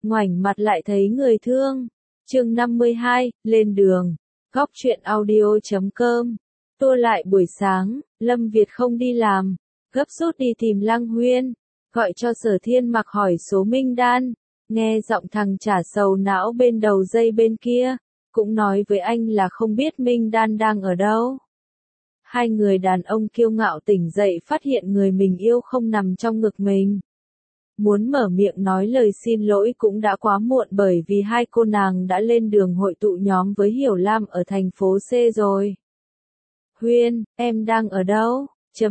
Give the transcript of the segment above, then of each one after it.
ngoảnh mặt lại thấy người thương. Chương 52, lên đường. Góc truyện audio.com. Tua lại buổi sáng, Lâm Việt không đi làm, gấp rút đi tìm Lăng Huyên, gọi cho Sở Thiên Mặc hỏi số Minh Đan, nghe giọng thằng chả sầu não bên đầu dây bên kia, cũng nói với anh là không biết Minh Đan đang ở đâu. Hai người đàn ông kiêu ngạo tỉnh dậy phát hiện người mình yêu không nằm trong ngực mình. Muốn mở miệng nói lời xin lỗi cũng đã quá muộn bởi vì hai cô nàng đã lên đường hội tụ nhóm với Hiểu Lam ở thành phố C rồi. Huyên, em đang ở đâu?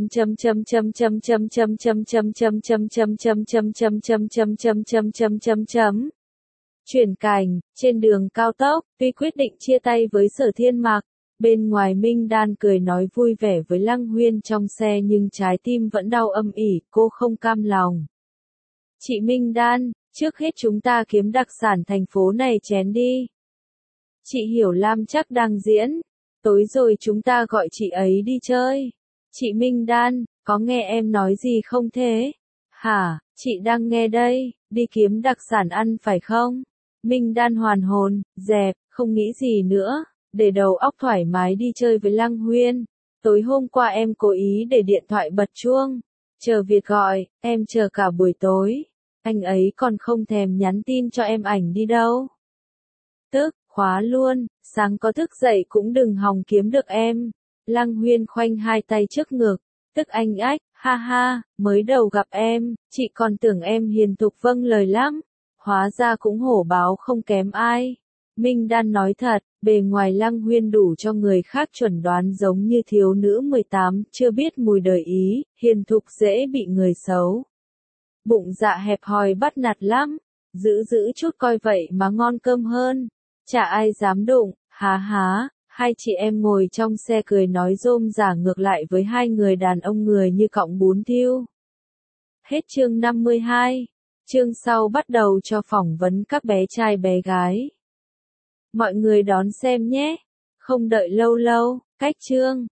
Chuyển cảnh, trên đường cao tốc, tuy quyết định chia tay với Sở Thiên Mặc, bên ngoài Minh Đan cười nói vui vẻ với Lăng Huyên trong xe nhưng trái tim vẫn đau âm ỉ, cô không cam lòng. Chị Minh Đan, trước hết chúng ta kiếm đặc sản thành phố này chén đi. Chị Hiểu Lam chắc đang diễn, tối rồi chúng ta gọi chị ấy đi chơi. Chị Minh Đan, có nghe em nói gì không thế? Hả, chị đang nghe đây, đi kiếm đặc sản ăn phải không? Minh Đan hoàn hồn, dẹp, không nghĩ gì nữa, để đầu óc thoải mái đi chơi với Lăng Huyên. Tối hôm qua em cố ý để điện thoại bật chuông, chờ Việt gọi, em chờ cả buổi tối. Anh ấy còn không thèm nhắn tin cho em ảnh đi đâu. Tức, khóa luôn, sáng có thức dậy cũng đừng hòng kiếm được em. Lăng Huyên khoanh hai tay trước ngực, tức anh ách, ha ha, mới đầu gặp em, chị còn tưởng em hiền thục vâng lời lắm. Hóa ra cũng hổ báo không kém ai. Minh Đan nói thật, bề ngoài Lăng Huyên đủ cho người khác chuẩn đoán giống như thiếu nữ 18, chưa biết mùi đời ý, hiền thục dễ bị người xấu. Bụng dạ hẹp hòi bắt nạt lắm, giữ chút coi vậy mà ngon cơm hơn. Chả ai dám đụng, há há, hai chị em ngồi trong xe cười nói rôm rả ngược lại với hai người đàn ông người như cọng bún thiêu. Hết chương 52, chương sau bắt đầu cho phỏng vấn các bé trai bé gái. Mọi người đón xem nhé, không đợi lâu, cách chương.